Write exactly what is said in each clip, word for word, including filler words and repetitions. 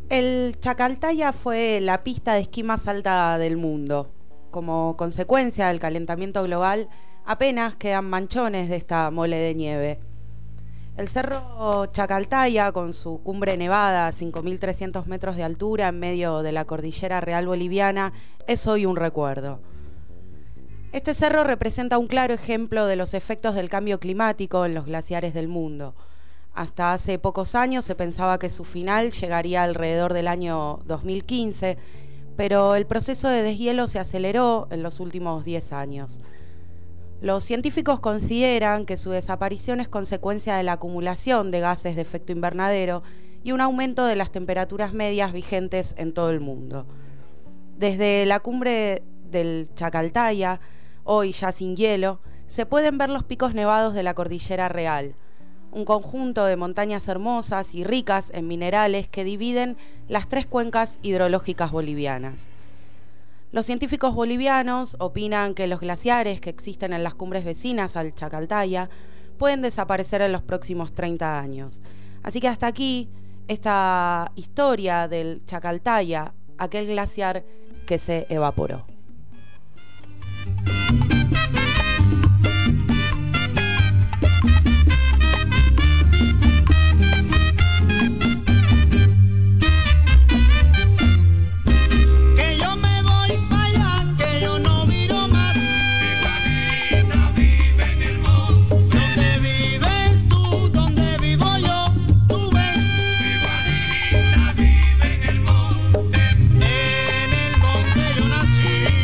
El Chacaltaya fue la pista de esquí más alta del mundo. Como consecuencia del calentamiento global, apenas quedan manchones de esta mole de nieve. El cerro Chacaltaya, con su cumbre nevada a cinco mil trescientos metros de altura en medio de la cordillera real boliviana, es hoy un recuerdo. Este cerro representa un claro ejemplo de los efectos del cambio climático en los glaciares del mundo. Hasta hace pocos años se pensaba que su final llegaría alrededor del año dos mil quince, pero el proceso de deshielo se aceleró en los últimos diez años. Los científicos consideran que su desaparición es consecuencia de la acumulación de gases de efecto invernadero y un aumento de las temperaturas medias vigentes en todo el mundo. Desde la cumbre del Chacaltaya, hoy ya sin hielo, se pueden ver los picos nevados de la Cordillera Real, un conjunto de montañas hermosas y ricas en minerales que dividen las tres cuencas hidrológicas bolivianas. Los científicos bolivianos opinan que los glaciares que existen en las cumbres vecinas al Chacaltaya pueden desaparecer en los próximos treinta años. Así que hasta aquí esta historia del Chacaltaya, aquel glaciar que se evaporó. En el monte yo nací.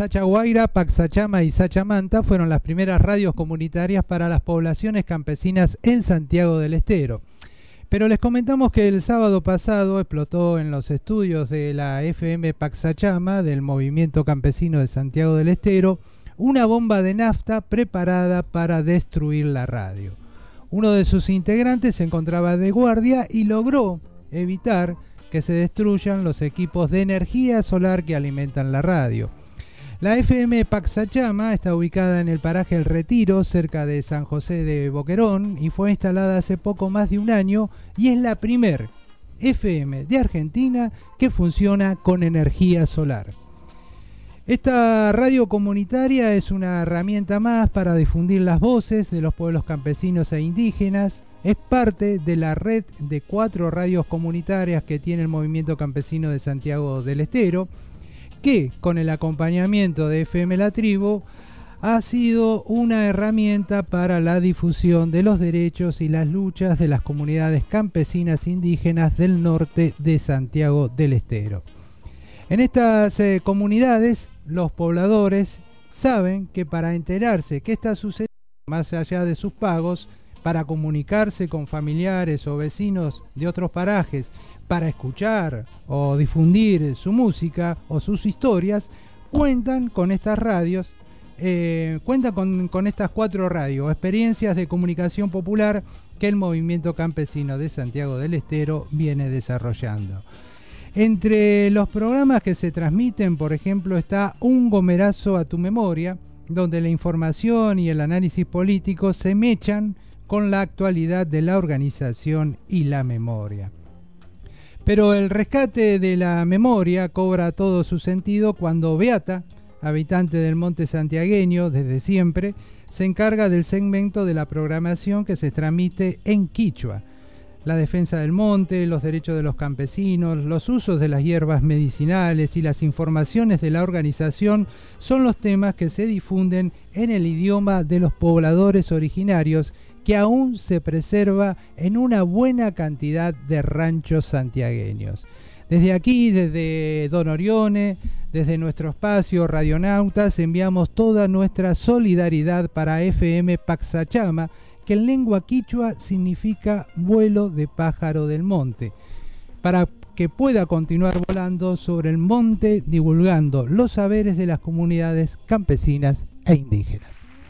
Sachaguaira, Paxachama y Sachamanta fueron las primeras radios comunitarias para las poblaciones campesinas en Santiago del Estero. Pero les comentamos que el sábado pasado explotó en los estudios de la F M Paxachama del Movimiento Campesino de Santiago del Estero una bomba de nafta preparada para destruir la radio. Uno de sus integrantes se encontraba de guardia y logró evitar que se destruyan los equipos de energía solar que alimentan la radio. La F M Paxachama está ubicada en el paraje El Retiro, cerca de San José de Boquerón, y fue instalada hace poco más de un año y es la primer F M de Argentina que funciona con energía solar. Esta radio comunitaria es una herramienta más para difundir las voces de los pueblos campesinos e indígenas. Es parte de la red de cuatro radios comunitarias que tiene el Movimiento Campesino de Santiago del Estero, que con el acompañamiento de F M La Tribu ha sido una herramienta para la difusión de los derechos y las luchas de las comunidades campesinas indígenas del norte de Santiago del Estero. En estas eh, comunidades, los pobladores saben que para enterarse qué está sucediendo más allá de sus pagos, para comunicarse con familiares o vecinos de otros parajes, para escuchar o difundir su música o sus historias, cuentan con estas radios, eh, cuentan con, con estas cuatro radios, experiencias de comunicación popular que el Movimiento Campesino de Santiago del Estero viene desarrollando. Entre los programas que se transmiten, por ejemplo, está Un Gomerazo a tu Memoria, donde la información y el análisis político se mechan con la actualidad de la organización y la memoria. Pero el rescate de la memoria cobra todo su sentido cuando Beata, habitante del Monte Santiagueño desde siempre, se encarga del segmento de la programación que se transmite en quichua. La defensa del monte, los derechos de los campesinos, los usos de las hierbas medicinales y las informaciones de la organización son los temas que se difunden en el idioma de los pobladores originarios, que aún se preserva en una buena cantidad de ranchos santiagueños. Desde aquí, desde Don Orione, desde nuestro espacio Radionautas, enviamos toda nuestra solidaridad para F M Paxachama, que en lengua quichua significa vuelo de pájaro del monte, para que pueda continuar volando sobre el monte divulgando los saberes de las comunidades campesinas e indígenas.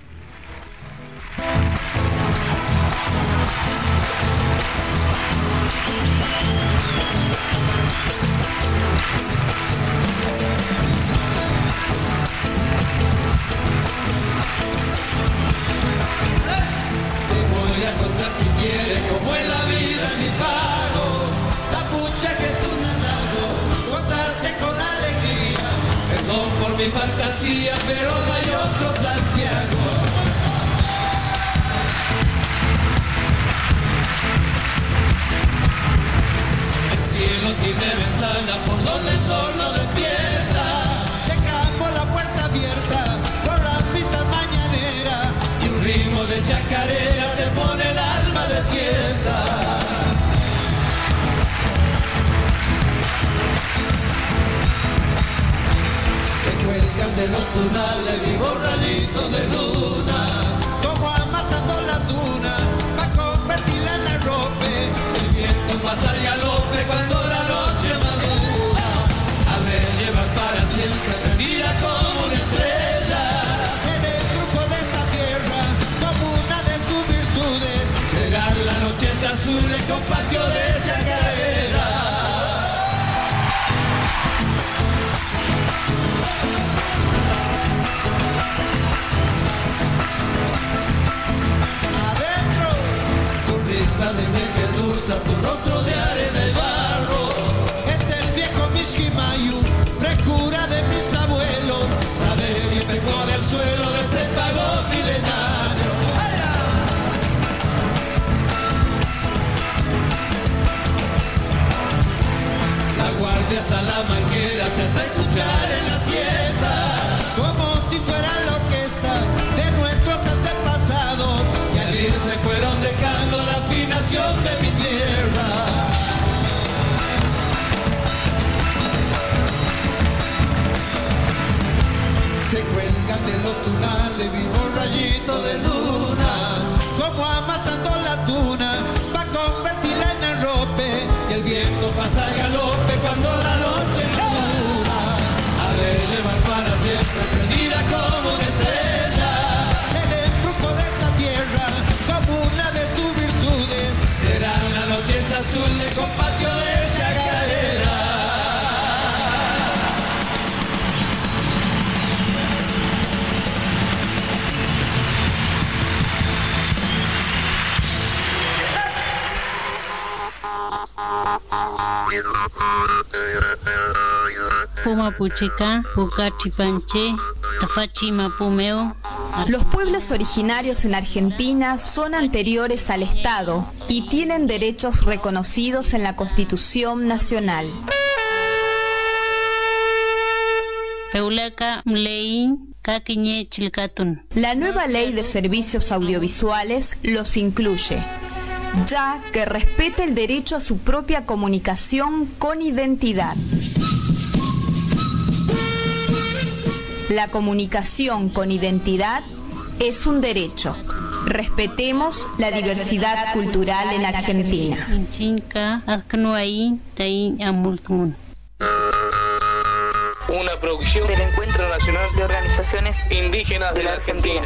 Como en la vida mi pago, la pucha que es un halago, contarte con alegría, perdón por mi fantasía, pero no hay otro Santiago. El cielo tiene ventana por donde el sol no despierta, dejamos la puerta abierta por las pistas mañaneras y un ritmo de chacarera te pone el alma de fiesta. Se cuelgan de los tunales vivos rayitos de luna, como amasando la tuna pa' convertirla en arrope. El viento pasa al galope cuando la noche madura, a ver llevar para siempre prendida como una estrella. El truco de esta tierra, como una de sus virtudes, serán las noches azules con patio de chacarera. Adentro, sonrisa de miel que endulza tu rostro de arena y barro. Es el viejo Mishkimayu, frescura de mis abuelos, saber y pecó del suelo de este pago milenario. La guardia salamanquera se hace escuchar en la siesta, como si fuera la orquesta de nuestros antepasados, que al irse fueron dejando la afinación de mi tierra. pasa al galope cuando la noche madura. Ha de llevar para siempre prendida como una estrella el embrujo de esta tierra, como una de sus virtudes. Serán las noches azules con patio de chacarera. Pumapucheca, Pucachipanche, Tafachi Mapumeo. Los pueblos originarios en Argentina son anteriores al Estado y tienen derechos reconocidos en la Constitución Nacional. Peulaca, Mlei, Caquiñe, Chilcatun. La nueva ley de servicios audiovisuales los incluye, ya que respeta el derecho a su propia comunicación con identidad. La comunicación con identidad es un derecho. Respetemos la diversidad cultural en Argentina. Una producción del Encuentro Nacional de Organizaciones Indígenas de la Argentina.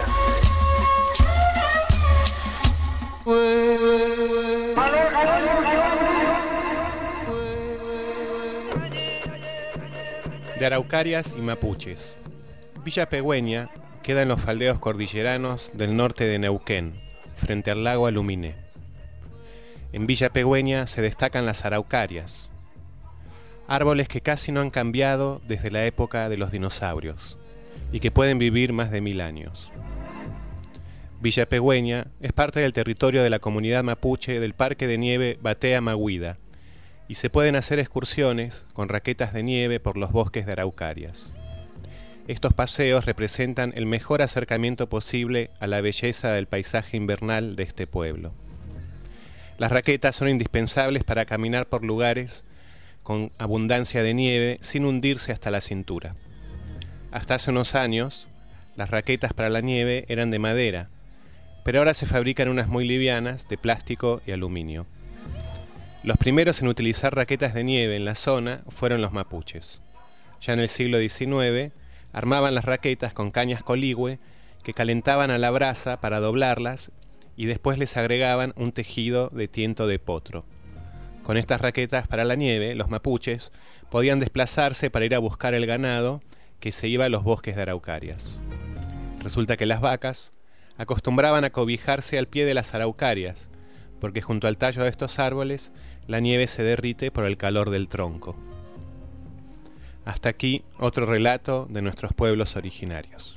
De araucarias y mapuches. Villa Pegüeña queda en los faldeos cordilleranos del norte de Neuquén, frente al lago Aluminé. En Villa Pegüeña se destacan las araucarias, árboles que casi no han cambiado desde la época de los dinosaurios y que pueden vivir más de mil años. Villa Pegüeña es parte del territorio de la comunidad mapuche del Parque de Nieve Batea Maguida y se pueden hacer excursiones con raquetas de nieve por los bosques de araucarias. Estos paseos representan el mejor acercamiento posible a la belleza del paisaje invernal de este pueblo. Las raquetas son indispensables para caminar por lugares con abundancia de nieve sin hundirse hasta la cintura. Hasta hace unos años, las raquetas para la nieve eran de madera, pero ahora se fabrican unas muy livianas de plástico y aluminio. Los primeros en utilizar raquetas de nieve en la zona fueron los mapuches. Ya en el siglo diecinueve, armaban las raquetas con cañas coligüe que calentaban a la brasa para doblarlas y después les agregaban un tejido de tiento de potro. Con estas raquetas para la nieve, los mapuches podían desplazarse para ir a buscar el ganado que se iba a los bosques de araucarias. Resulta que las vacas acostumbraban a cobijarse al pie de las araucarias, porque junto al tallo de estos árboles la nieve se derrite por el calor del tronco. Hasta aquí otro relato de nuestros pueblos originarios.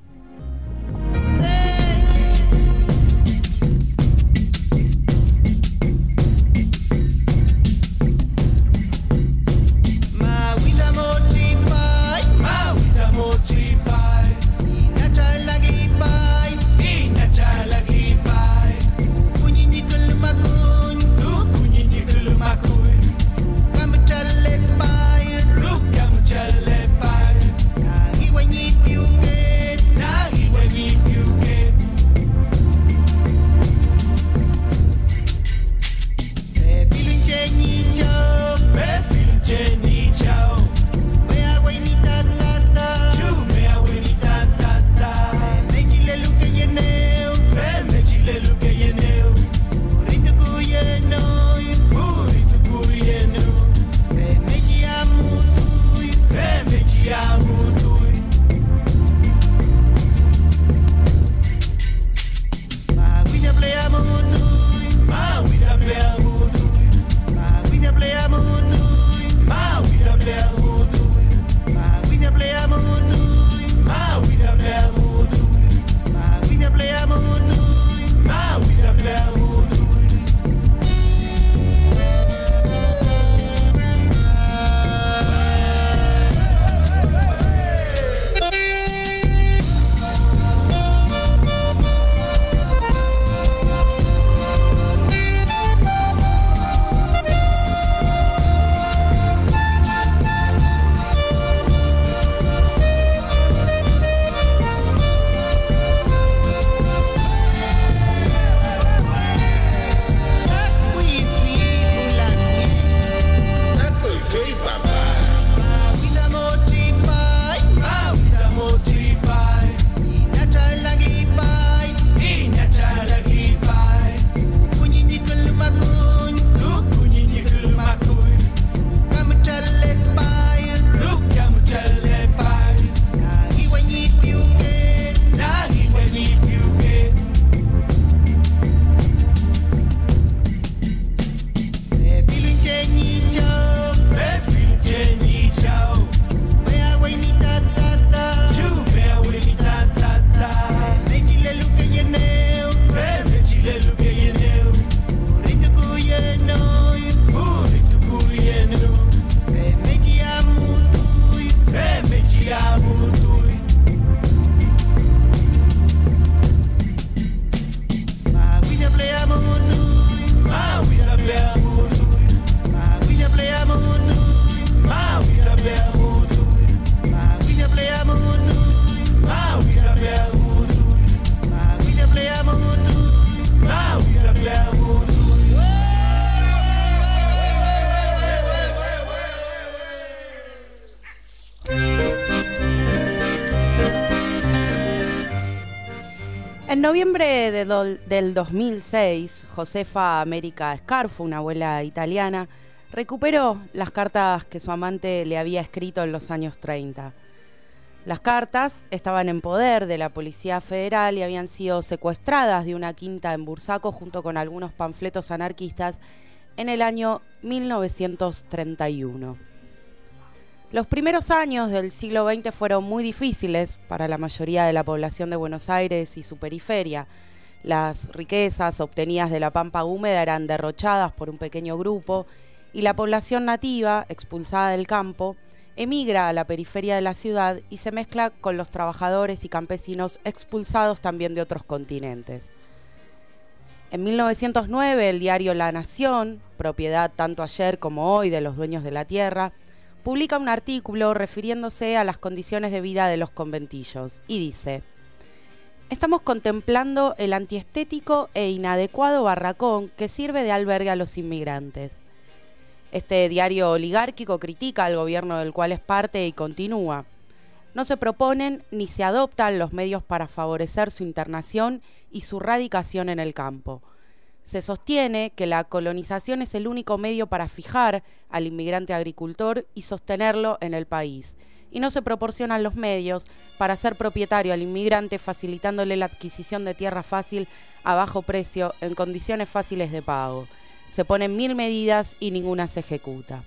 noviembre de do, del dos mil seis, Josefa América Scarfo, una abuela italiana, recuperó las cartas que su amante le había escrito en los años treinta. Las cartas estaban en poder de la Policía Federal y habían sido secuestradas de una quinta en Bursaco junto con algunos panfletos anarquistas en el año mil novecientos treinta y uno. Los primeros años del siglo veinte fueron muy difíciles para la mayoría de la población de Buenos Aires y su periferia. Las riquezas obtenidas de la pampa húmeda eran derrochadas por un pequeño grupo y la población nativa, expulsada del campo, emigra a la periferia de la ciudad y se mezcla con los trabajadores y campesinos expulsados también de otros continentes. En mil novecientos nueve, el diario La Nación, propiedad tanto ayer como hoy de los dueños de la tierra, publica un artículo refiriéndose a las condiciones de vida de los conventillos y dice: estamos contemplando el antiestético e inadecuado barracón que sirve de albergue a los inmigrantes. Este diario oligárquico critica al gobierno del cual es parte y continúa. No se proponen ni se adoptan los medios para favorecer su internación y su radicación en el campo. Se sostiene que la colonización es el único medio para fijar al inmigrante agricultor y sostenerlo en el país, y no se proporcionan los medios para hacer propietario al inmigrante, facilitándole la adquisición de tierra fácil a bajo precio en condiciones fáciles de pago. Se ponen mil medidas y ninguna se ejecuta.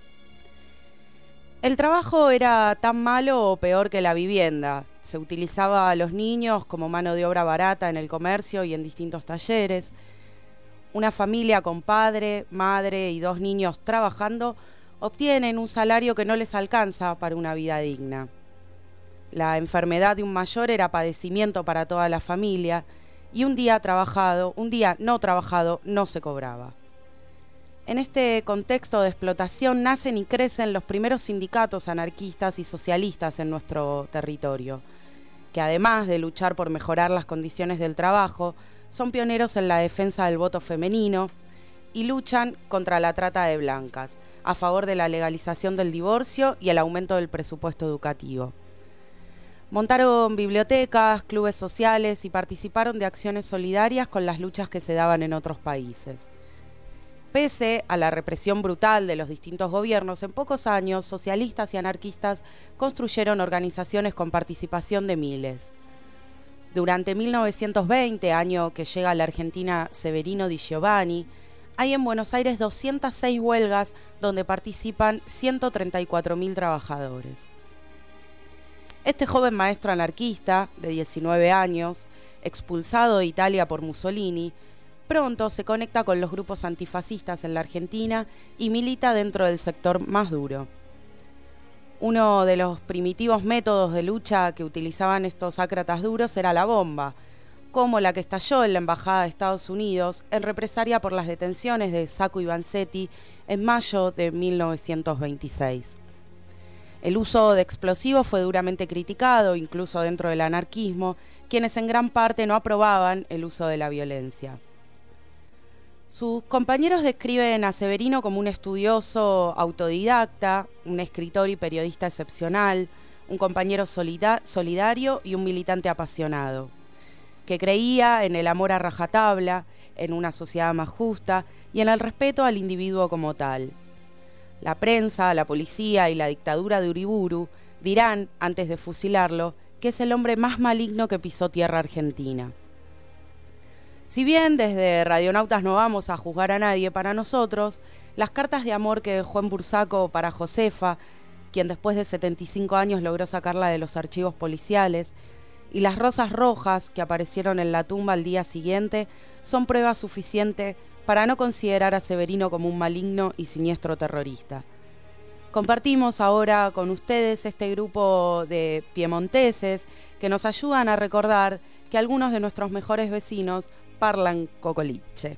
El trabajo era tan malo o peor que la vivienda. Se utilizaba a los niños como mano de obra barata en el comercio y en distintos talleres. Una familia con padre, madre y dos niños trabajando obtienen un salario que no les alcanza para una vida digna. La enfermedad de un mayor era padecimiento para toda la familia y un día trabajado, un día no trabajado no se cobraba. En este contexto de explotación nacen y crecen los primeros sindicatos anarquistas y socialistas en nuestro territorio, que además de luchar por mejorar las condiciones del trabajo, son pioneros en la defensa del voto femenino y luchan contra la trata de blancas, a favor de la legalización del divorcio y el aumento del presupuesto educativo. Montaron bibliotecas, clubes sociales y participaron de acciones solidarias con las luchas que se daban en otros países. Pese a la represión brutal de los distintos gobiernos, en pocos años socialistas y anarquistas construyeron organizaciones con participación de miles. Durante mil novecientos veinte, año que llega a la Argentina Severino Di Giovanni, hay en Buenos Aires doscientas seis huelgas donde participan ciento treinta y cuatro mil trabajadores. Este joven maestro anarquista, de diecinueve años, expulsado de Italia por Mussolini, pronto se conecta con los grupos antifascistas en la Argentina y milita dentro del sector más duro. Uno de los primitivos métodos de lucha que utilizaban estos ácratas duros era la bomba, como la que estalló en la Embajada de Estados Unidos en represalia por las detenciones de Sacco y Vanzetti en mayo de mil novecientos veintiséis. El uso de explosivos fue duramente criticado, incluso dentro del anarquismo, quienes en gran parte no aprobaban el uso de la violencia. Sus compañeros describen a Severino como un estudioso autodidacta, un escritor y periodista excepcional, un compañero solida- solidario y un militante apasionado, que creía en el amor a rajatabla, en una sociedad más justa y en el respeto al individuo como tal. La prensa, la policía y la dictadura de Uriburu dirán, antes de fusilarlo, que es el hombre más maligno que pisó tierra argentina. Si bien desde Radionautas no vamos a juzgar a nadie, para nosotros, las cartas de amor que dejó en Bursaco para Josefa, quien después de setenta y cinco años logró sacarla de los archivos policiales, y las rosas rojas que aparecieron en la tumba al día siguiente, son prueba suficiente para no considerar a Severino como un maligno y siniestro terrorista. Compartimos ahora con ustedes este grupo de piemonteses que nos ayudan a recordar que algunos de nuestros mejores vecinos parlan cocoliche.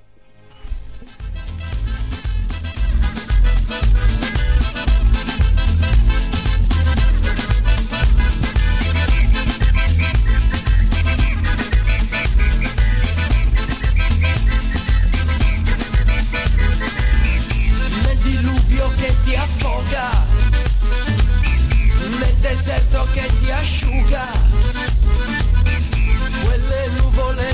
Nel diluvio che ti affoga, nel deserto che ti asciuga, quelle nuvole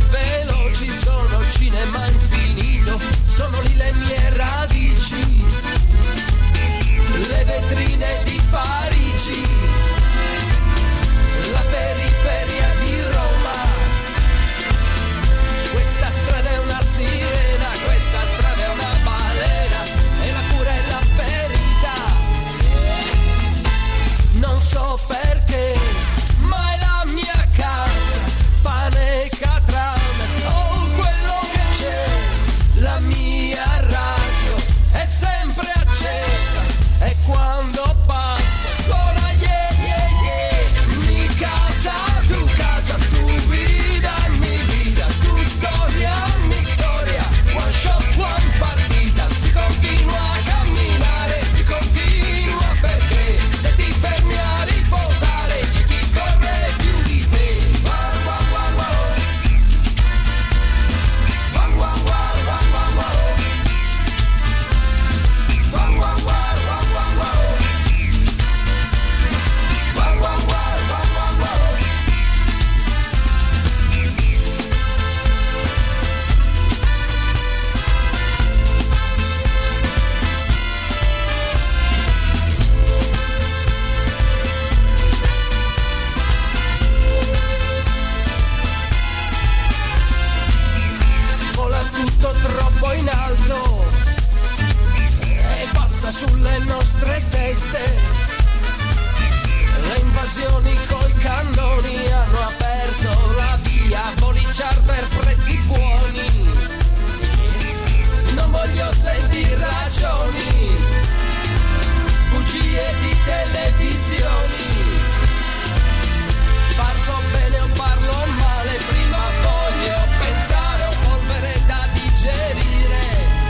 tutto troppo in alto e passa sulle nostre teste. Le invasioni coi cannoni hanno aperto la via, bollicciar per prezzi buoni. Non voglio sentire ragioni, bugie di televisioni. Parlo bene o parlo male, prima voglio pensare, ho polvere da digerire.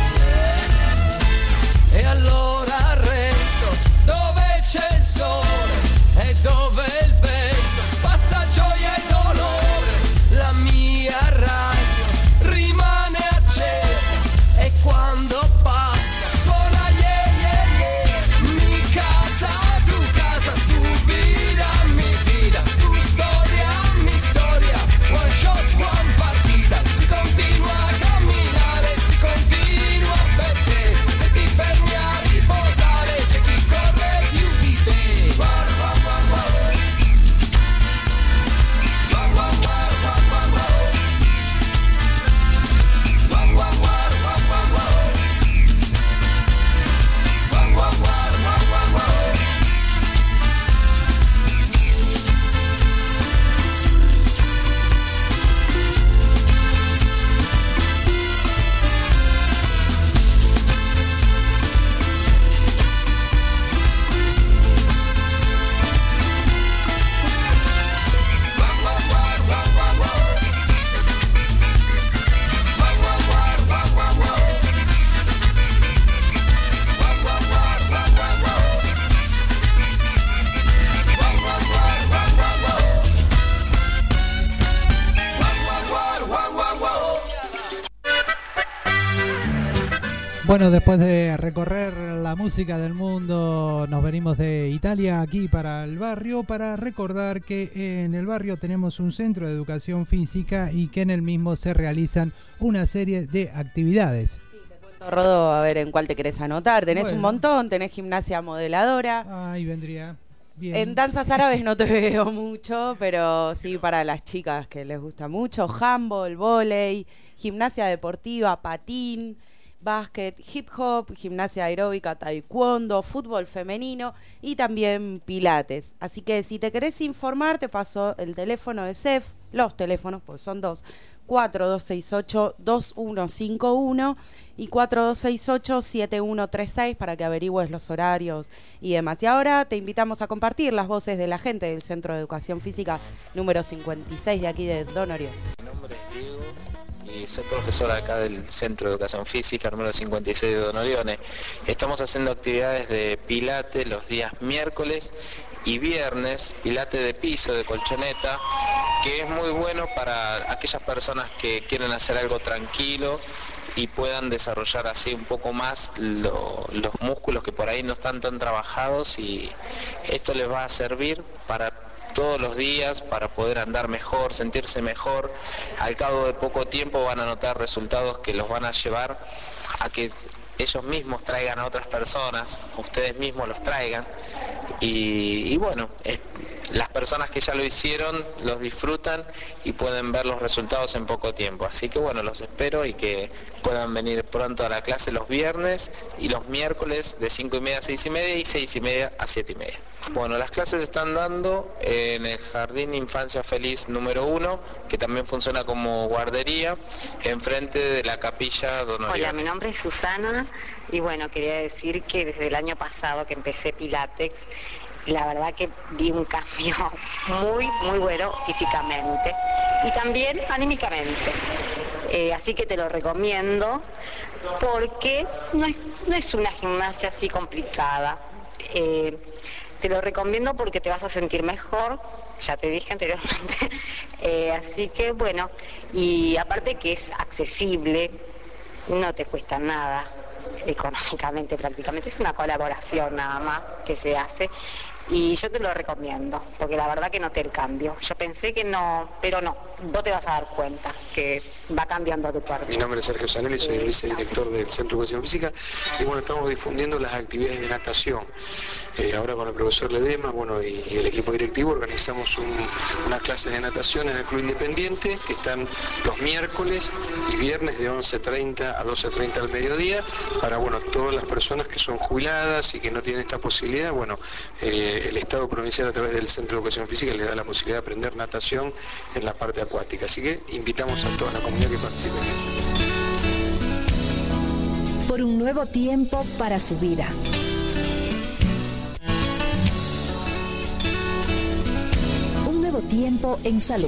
E allora resto dove c'è il sole e dove il vento spazza gioia e dolore. La mia radio rimane accesa e quando passa suona yeah yeah yeah. Mi casa, tu casa, tu vida, mi vida, tu storia, mi storia. One shot, one partita. Si continua a camminare, si continua perché se ti fermi a riposare c'è chi corre più di te. Bueno, después de recorrer la música del mundo, nos venimos de Italia aquí para el barrio para recordar que en el barrio tenemos un centro de educación física y que en el mismo se realizan una serie de actividades. Sí, te cuento, Rodo, a ver en cuál te querés anotar. Tenés Bueno. un montón, tenés gimnasia modeladora. Ahí vendría bien. En danzas árabes no te veo mucho, pero sí para las chicas que les gusta mucho. Handball, vóley, gimnasia deportiva, patín, básquet, hip hop, gimnasia aeróbica, taekwondo, fútbol femenino y también pilates. Así que si te querés informar, te paso el teléfono de C E F, los teléfonos, pues son dos, cuatro dos seis ocho, dos uno cinco uno y cuatro dos seis ocho, siete uno tres seis para que averigües los horarios y demás. Y ahora te invitamos a compartir las voces de la gente del Centro de Educación Física número cincuenta y seis de aquí de Don Orión. Mi nombre es Diego y soy profesor acá del Centro de Educación Física número cincuenta y seis de Don Orione. Estamos haciendo actividades de pilates los días miércoles y viernes, pilates de piso, de colchoneta, que es muy bueno para aquellas personas que quieren hacer algo tranquilo y puedan desarrollar así un poco más lo, los músculos que por ahí no están tan trabajados, y esto les va a servir para todos los días, para poder andar mejor, sentirse mejor. Al cabo de poco tiempo van a notar resultados que los van a llevar a que ellos mismos traigan a otras personas, ustedes mismos los traigan, y, y bueno, es, las personas que ya lo hicieron los disfrutan y pueden ver los resultados en poco tiempo. Así que bueno, los espero y que puedan venir pronto a la clase los viernes y los miércoles de cinco y media a seis y media y seis y media a siete y media. Bueno, las clases se están dando en el Jardín Infancia Feliz número uno, que también funciona como guardería, enfrente de la capilla Don Orione. Hola, mi nombre es Susana y bueno, quería decir que desde el año pasado que empecé Pilates, la verdad que vi un cambio muy, muy bueno físicamente y también anímicamente. Eh, así que te lo recomiendo porque no es, no es una gimnasia así complicada. Eh, te lo recomiendo porque te vas a sentir mejor, ya te dije anteriormente. Eh, así que bueno, y aparte que es accesible, no te cuesta nada económicamente prácticamente, es una colaboración nada más que se hace Y yo te lo recomiendo, porque la verdad que noté el cambio. Yo pensé que no, pero no, vos te vas a dar cuenta que va cambiando tu cuerpo. Mi nombre es Sergio Zanelli, soy el vicedirector del Centro de Educación Física y bueno, estamos difundiendo las actividades de natación. Eh, ahora con el profesor Ledema, bueno, y, y el equipo directivo organizamos un, unas clases de natación en el Club Independiente que están los miércoles y viernes de once treinta a doce treinta al mediodía para, bueno, todas las personas que son jubiladas y que no tienen esta posibilidad, bueno, eh, el Estado provincial a través del Centro de Educación Física le da la posibilidad de aprender natación en la parte acuática. Así que invitamos a toda la comunidad que participe en eso. Por un nuevo tiempo para su vida. Un nuevo tiempo en salud.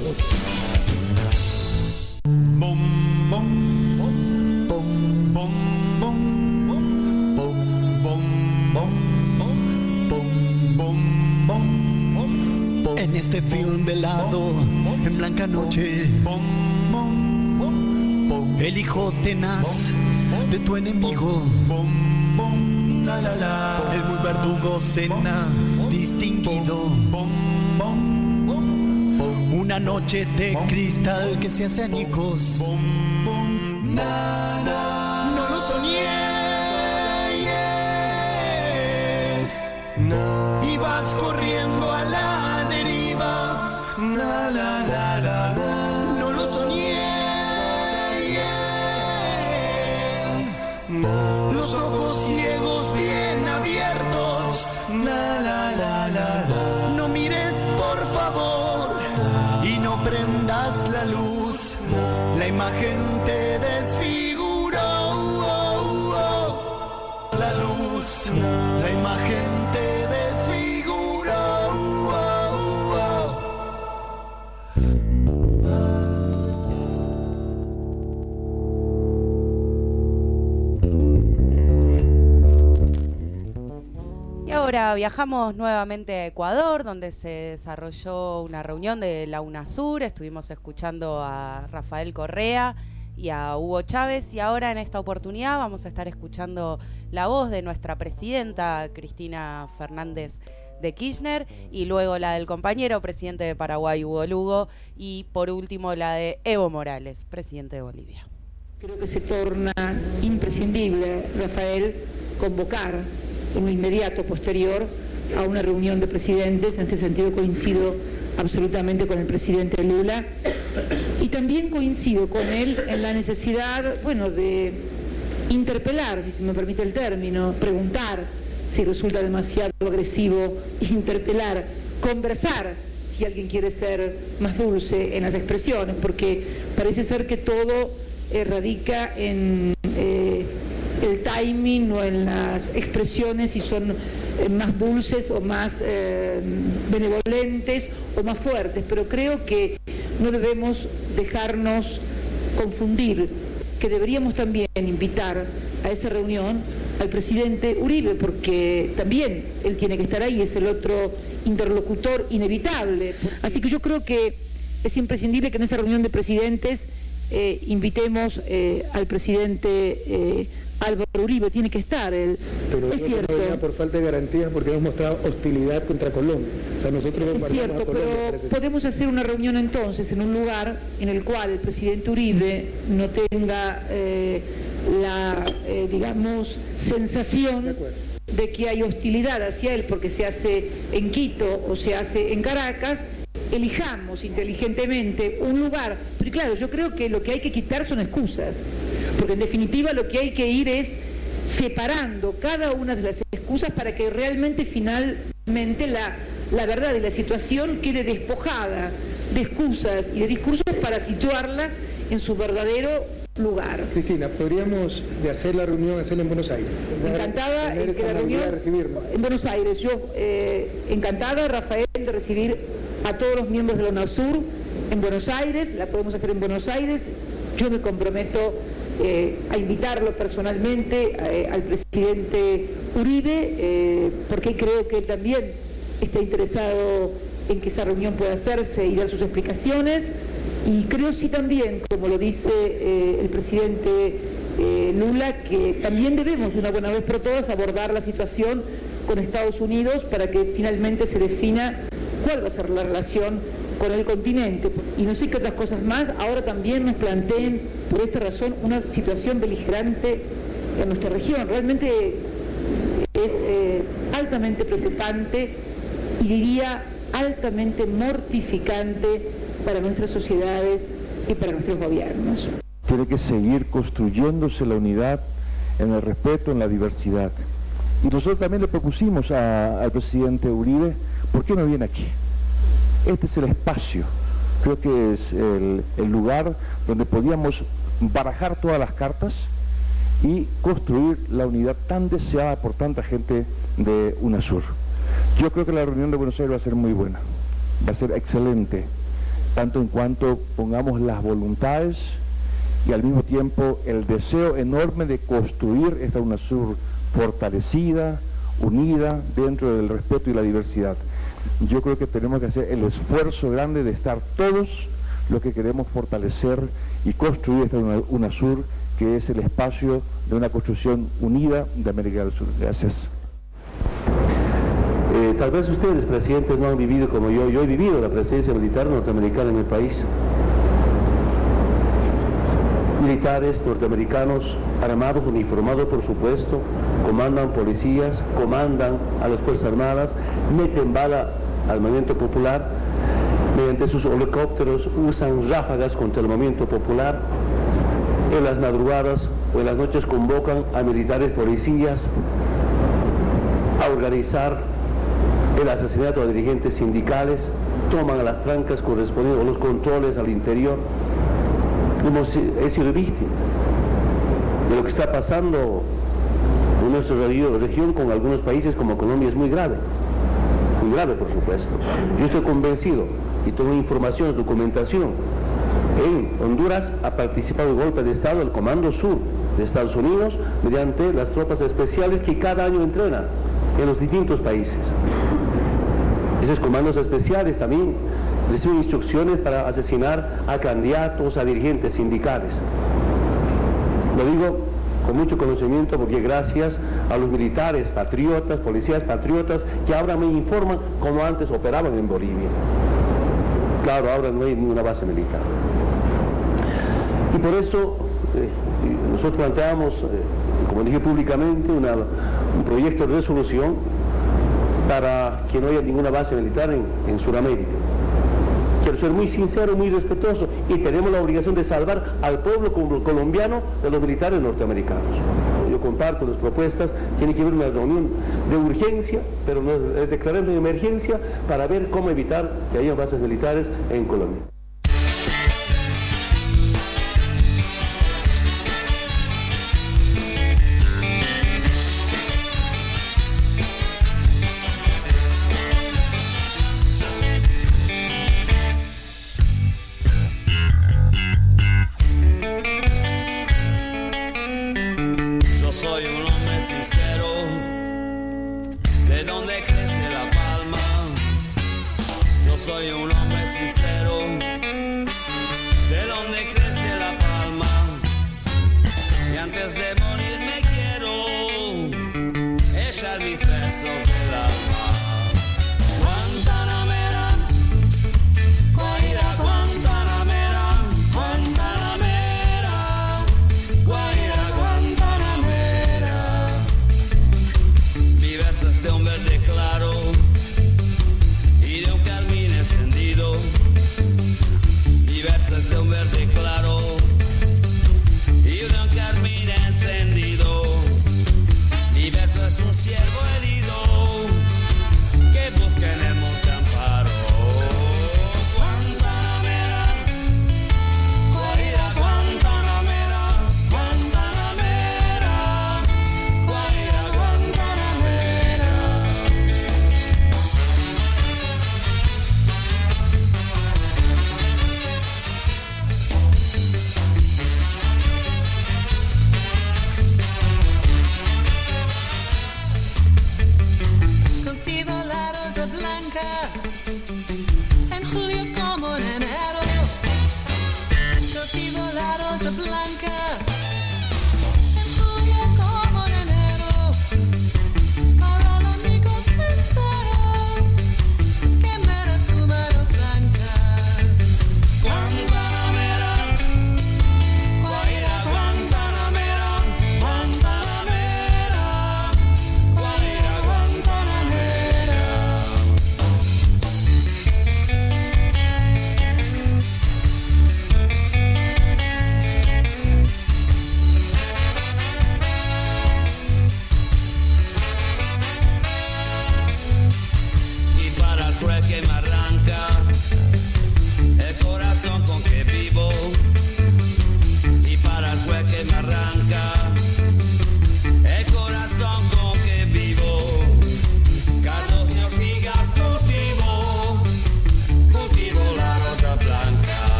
Bom, bom, bom, bom, bom, bom, bom, bom, bom, bom, bom. En este film velado, en blanca noche, el hijo tenaz de tu enemigo, el muy verdugo cena distinguido. Una noche de cristal que se hace añicos. No lo soñé. Ibas corriendo a la deriva. No lo soñé. Los ojos ciegos bien abiertos. No mires, por favor, y no prendas la luz. La imagen te desfiguró. La luz, la imagen te desfiguró. Y ahora viajamos nuevamente a Ecuador, donde se desarrolló una reunión de la UNASUR. Estuvimos escuchando a Rafael Correa y a Hugo Chávez, y ahora en esta oportunidad vamos a estar escuchando la voz de nuestra presidenta Cristina Fernández de Kirchner, y luego la del compañero presidente de Paraguay, Hugo Lugo, y por último la de Evo Morales, presidente de Bolivia. Creo que se torna imprescindible, Rafael, convocar en lo inmediato posterior a una reunión de presidentes. En ese sentido coincido absolutamente con el presidente Lula, y también coincido con él en la necesidad, bueno, de interpelar, si se me permite el término, preguntar si resulta demasiado agresivo, interpelar, conversar, si alguien quiere ser más dulce en las expresiones, porque parece ser que todo eh, radica en eh, el timing o en las expresiones, si son eh, más dulces o más eh, benevolentes o más fuertes, pero creo que no debemos dejarnos confundir, que deberíamos también invitar a esa reunión al presidente Uribe, porque también él tiene que estar ahí, es el otro interlocutor inevitable. Así que yo creo que es imprescindible que en esa reunión de presidentes eh, invitemos eh, al presidente eh, Álvaro Uribe, tiene que estar él. Pero es cierto. No por falta de garantías, porque hemos mostrado hostilidad contra Colombia. O sea, nosotros es cierto, pero podemos hacer una reunión entonces en un lugar en el cual el presidente Uribe no tenga eh, la, eh, digamos, sensación de, de que hay hostilidad hacia él porque se hace en Quito o se hace en Caracas. Elijamos inteligentemente un lugar, pero claro, yo creo que lo que hay que quitar son excusas, porque en definitiva lo que hay que ir es separando cada una de las excusas para que realmente finalmente la, la verdad de la situación quede despojada de excusas y de discursos para situarla en su verdadero lugar. Cristina, podríamos de hacer la reunión, hacerla en Buenos Aires. Encantada en que la reunión en Buenos Aires, yo eh, encantada, Rafael, de recibir a todos los miembros de la UNASUR en Buenos Aires. La podemos hacer en Buenos Aires. Yo me comprometo eh, a invitarlo personalmente eh, al presidente Uribe, eh, porque creo que él también está interesado en que esa reunión pueda hacerse y dar sus explicaciones. Y creo sí también, como lo dice eh, el presidente eh, Lula, que también debemos de una buena vez por todas abordar la situación con Estados Unidos para que finalmente se defina cuál va a ser la relación con el continente. Y no sé qué otras cosas más ahora también nos planteen por esta razón una situación beligerante en nuestra región. Realmente es eh, altamente preocupante y diría altamente mortificante para nuestras sociedades y para nuestros gobiernos. Tiene que seguir construyéndose la unidad en el respeto, en la diversidad. Y nosotros también le propusimos a, al presidente Uribe, ¿por qué no viene aquí? Este es el espacio, creo que es el, el lugar donde podíamos barajar todas las cartas y construir la unidad tan deseada por tanta gente de UNASUR. Yo creo que la reunión de Buenos Aires va a ser muy buena, va a ser excelente, tanto en cuanto pongamos las voluntades y al mismo tiempo el deseo enorme de construir esta UNASUR fortalecida, unida, dentro del respeto y la diversidad. Yo creo que tenemos que hacer el esfuerzo grande de estar todos los que queremos fortalecer y construir esta UNASUR, que es el espacio de una construcción unida de América del Sur. Gracias. Eh, tal vez ustedes, presidentes, no han vivido como yo. Yo he vivido la presencia militar norteamericana en el país. Militares norteamericanos, armados, uniformados por supuesto, comandan policías, comandan a las Fuerzas Armadas, meten bala al movimiento popular, mediante sus helicópteros usan ráfagas contra el movimiento popular, en las madrugadas o en las noches convocan a militares policías a organizar el asesinato de dirigentes sindicales, toman a las trancas correspondientes o los controles al interior. Hemos, he sido víctima de lo que está pasando en nuestra región con algunos países como Colombia. Es muy grave, muy grave por supuesto. Yo estoy convencido y tengo información, documentación. En Honduras ha participado en el golpe de Estado el Comando Sur de Estados Unidos mediante las tropas especiales que cada año entrenan en los distintos países. Esos comandos especiales también reciben instrucciones para asesinar a candidatos, a dirigentes sindicales. Lo digo con mucho conocimiento porque gracias a los militares patriotas, policías patriotas, que ahora me informan cómo antes operaban en Bolivia. Claro, ahora no hay ninguna base militar. Y por eso eh, nosotros planteamos, eh, como dije públicamente, una, un proyecto de resolución para que no haya ninguna base militar en, en Sudamérica. Quiero ser muy sincero, muy respetuoso, y tenemos la obligación de salvar al pueblo colombiano de los militares norteamericanos. Yo comparto las propuestas, tiene que haber una reunión de urgencia, pero no es declarando de emergencia para ver cómo evitar que haya bases militares en Colombia. Soy un hombre sincero, de donde crece la palma. Yo soy un hombre sincero, de donde crece la palma. Y antes de morir me quiero echar mis versos del alma. Guantanamera, Guaira, Guantanamera, Guantanamera, Guaira, Guantanamera. Mi verso es de un verde claro y de un carmín encendido. Mi verso es de un verde claro y de un carmín encendido. Mi verso es un ciervo herido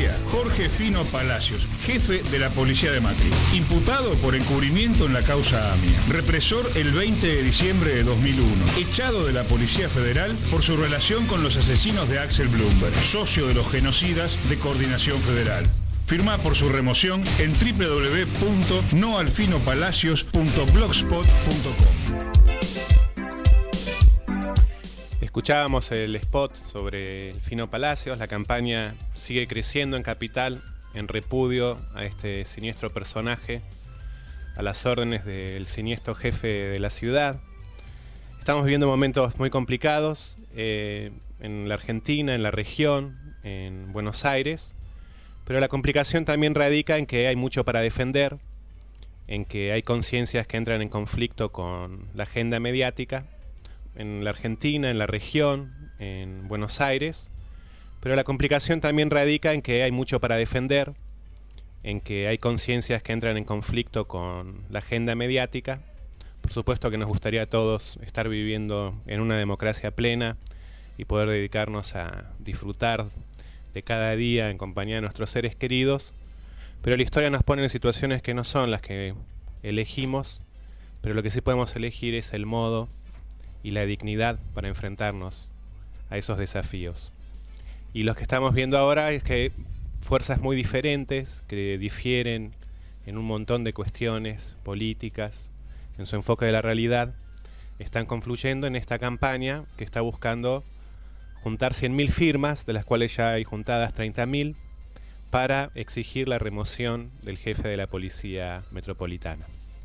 Policía, Jorge Fino Palacios, jefe de la Policía de Macri, imputado por encubrimiento en la causa AMIA, represor el veinte de diciembre de dos mil uno, echado de la Policía Federal por su relación con los asesinos de Axel Bloomberg, socio de los genocidas de Coordinación Federal. Firma por su remoción en doble u doble u doble u punto no alfino palacios punto blogspot punto com. Escuchábamos el spot sobre el Fino Palacios. La campaña sigue creciendo en Capital en repudio a este siniestro personaje, a las órdenes del siniestro jefe de la ciudad. Estamos viviendo momentos muy complicados eh, en la Argentina, en la región, en Buenos Aires. Pero la complicación también radica en que hay mucho para defender, en que hay conciencias que entran en conflicto con la agenda mediática, en la Argentina, en la región, en Buenos Aires. Pero la complicación también radica en que hay mucho para defender, en que hay conciencias que entran en conflicto con la agenda mediática. Por supuesto que nos gustaría a todos estar viviendo en una democracia plena y poder dedicarnos a disfrutar de cada día en compañía de nuestros seres queridos, pero la historia nos pone en situaciones que no son las que elegimos, pero lo que sí podemos elegir es el modo y la dignidad para enfrentarnos a esos desafíos. Y lo que estamos viendo ahora es que fuerzas muy diferentes, que difieren en un montón de cuestiones políticas, en su enfoque de la realidad, están confluyendo en esta campaña que está buscando juntar cien mil firmas, de las cuales ya hay juntadas treinta mil, para exigir la remoción del jefe de la Policía Metropolitana.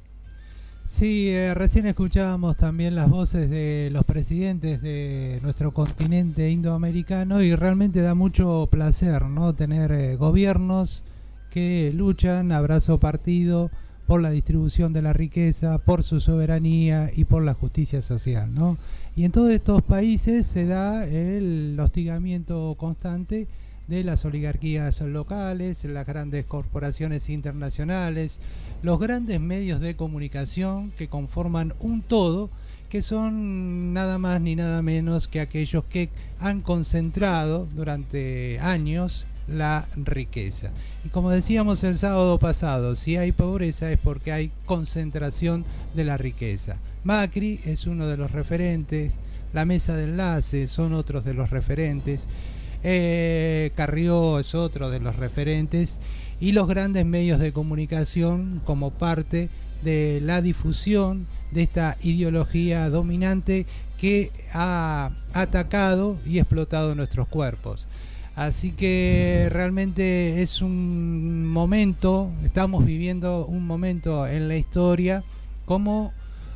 Sí, eh, recién escuchábamos también las voces de los presidentes de nuestro continente indoamericano y realmente da mucho placer, ¿no?, tener eh, gobiernos que luchan a brazo partido por la distribución de la riqueza, por su soberanía y por la justicia social, ¿no? Y en todos estos países se da el hostigamiento constante de las oligarquías locales, las grandes corporaciones internacionales, los grandes medios de comunicación que conforman un todo, que son nada más ni nada menos que aquellos que han concentrado durante años la riqueza. Y como decíamos el sábado pasado, si hay pobreza es porque hay concentración de la riqueza. Macri es uno de los referentes, la mesa de enlace son otros de los referentes, eh, Carrió es otro de los referentes, y los grandes medios de comunicación como parte de la difusión de esta ideología dominante que ha atacado y explotado nuestros cuerpos. Así que realmente es un momento, estamos viviendo un momento en la historia como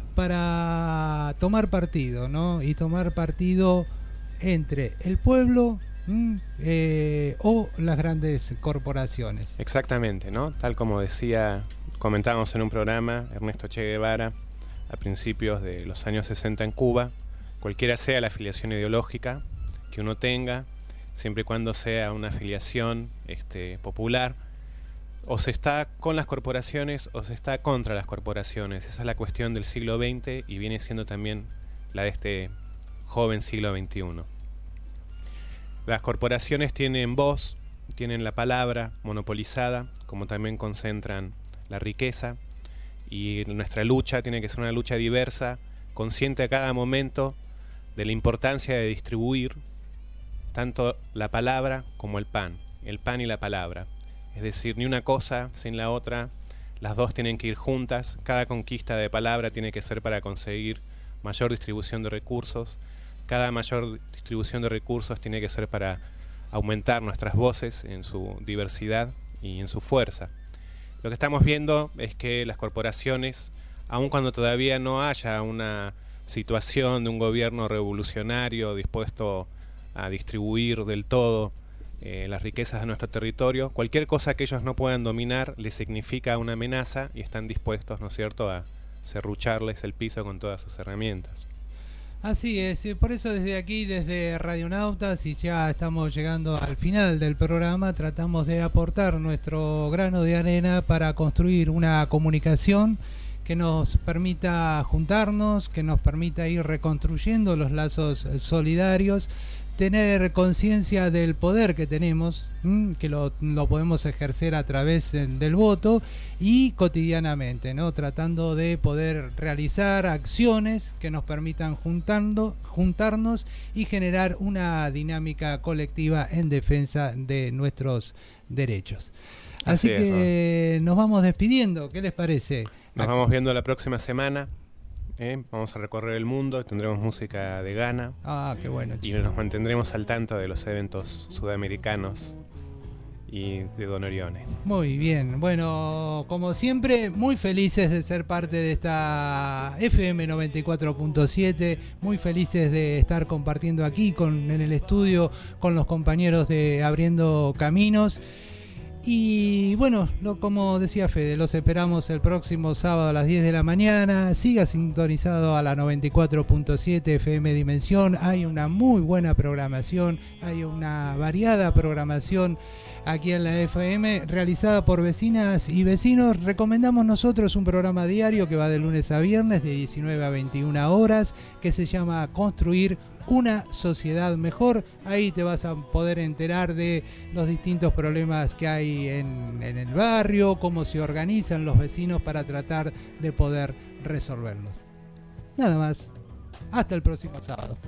para tomar partido, ¿no? Y tomar partido entre el pueblo ¿m? Eh, o las grandes corporaciones. Exactamente, ¿no? Tal como decía, comentábamos en un programa, Ernesto Che Guevara, a principios de los años sesenta en Cuba, cualquiera sea la afiliación ideológica que uno tenga, siempre y cuando sea una afiliación este, popular, o se está con las corporaciones o se está contra las corporaciones. Esa es la cuestión del siglo veinte y viene siendo también la de este joven siglo veintiuno. Las corporaciones tienen voz, tienen la palabra monopolizada, como también concentran la riqueza, y nuestra lucha tiene que ser una lucha diversa, consciente a cada momento de la importancia de distribuir tanto la palabra como el pan, el pan y la palabra. Es decir, ni una cosa sin la otra, las dos tienen que ir juntas, cada conquista de palabra tiene que ser para conseguir mayor distribución de recursos, cada mayor distribución de recursos tiene que ser para aumentar nuestras voces en su diversidad y en su fuerza. Lo que estamos viendo es que las corporaciones, aun cuando todavía no haya una situación de un gobierno revolucionario dispuesto a distribuir del todo eh, las riquezas de nuestro territorio, cualquier cosa que ellos no puedan dominar les significa una amenaza y están dispuestos, ¿no es cierto?, a serrucharles el piso con todas sus herramientas. Así es, por eso desde aquí, desde Radionautas, y ya estamos llegando al final del programa, tratamos de aportar nuestro grano de arena para construir una comunicación que nos permita juntarnos, que nos permita ir reconstruyendo los lazos solidarios, tener conciencia del poder que tenemos, ¿m? que lo, lo podemos ejercer a través del voto y cotidianamente, ¿no? Tratando de poder realizar acciones que nos permitan juntando, juntarnos y generar una dinámica colectiva en defensa de nuestros derechos. Así, Así es, que ¿no? nos vamos despidiendo, ¿qué les parece? Nos Aquí. vamos viendo la próxima semana. ¿Eh? Vamos a recorrer el mundo, tendremos música de Ghana. Ah, qué bueno. Y nos mantendremos al tanto de los eventos sudamericanos y de Don Orione. Muy bien, bueno, como siempre, muy felices de ser parte de esta F M noventa y cuatro punto siete, muy felices de estar compartiendo aquí con, en el estudio con los compañeros de Abriendo Caminos. Y bueno, lo, como decía Fede, los esperamos el próximo sábado a las diez de la mañana. Siga sintonizado a la noventa y cuatro punto siete F M Dimensión. Hay una muy buena programación, hay una variada programación aquí en la F M realizada por vecinas y vecinos. Recomendamos nosotros un programa diario que va de lunes a viernes de diecinueve a veintiuna horas, que se llama Construir una sociedad mejor. Ahí te vas a poder enterar de los distintos problemas que hay en, en el barrio, cómo se organizan los vecinos para tratar de poder resolverlos. Nada más. Hasta el próximo sábado.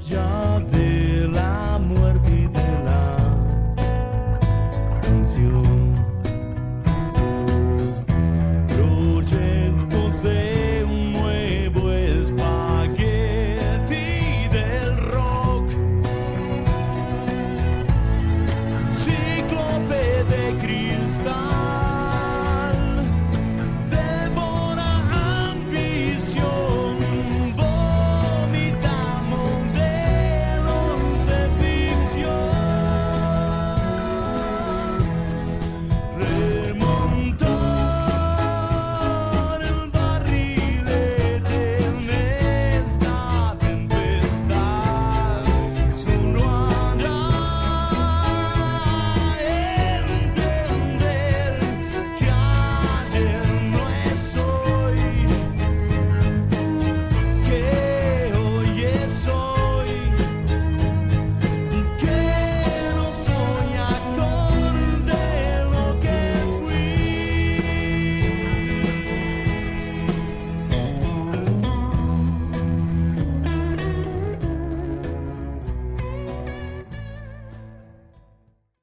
Ya de la muerte y de la canción.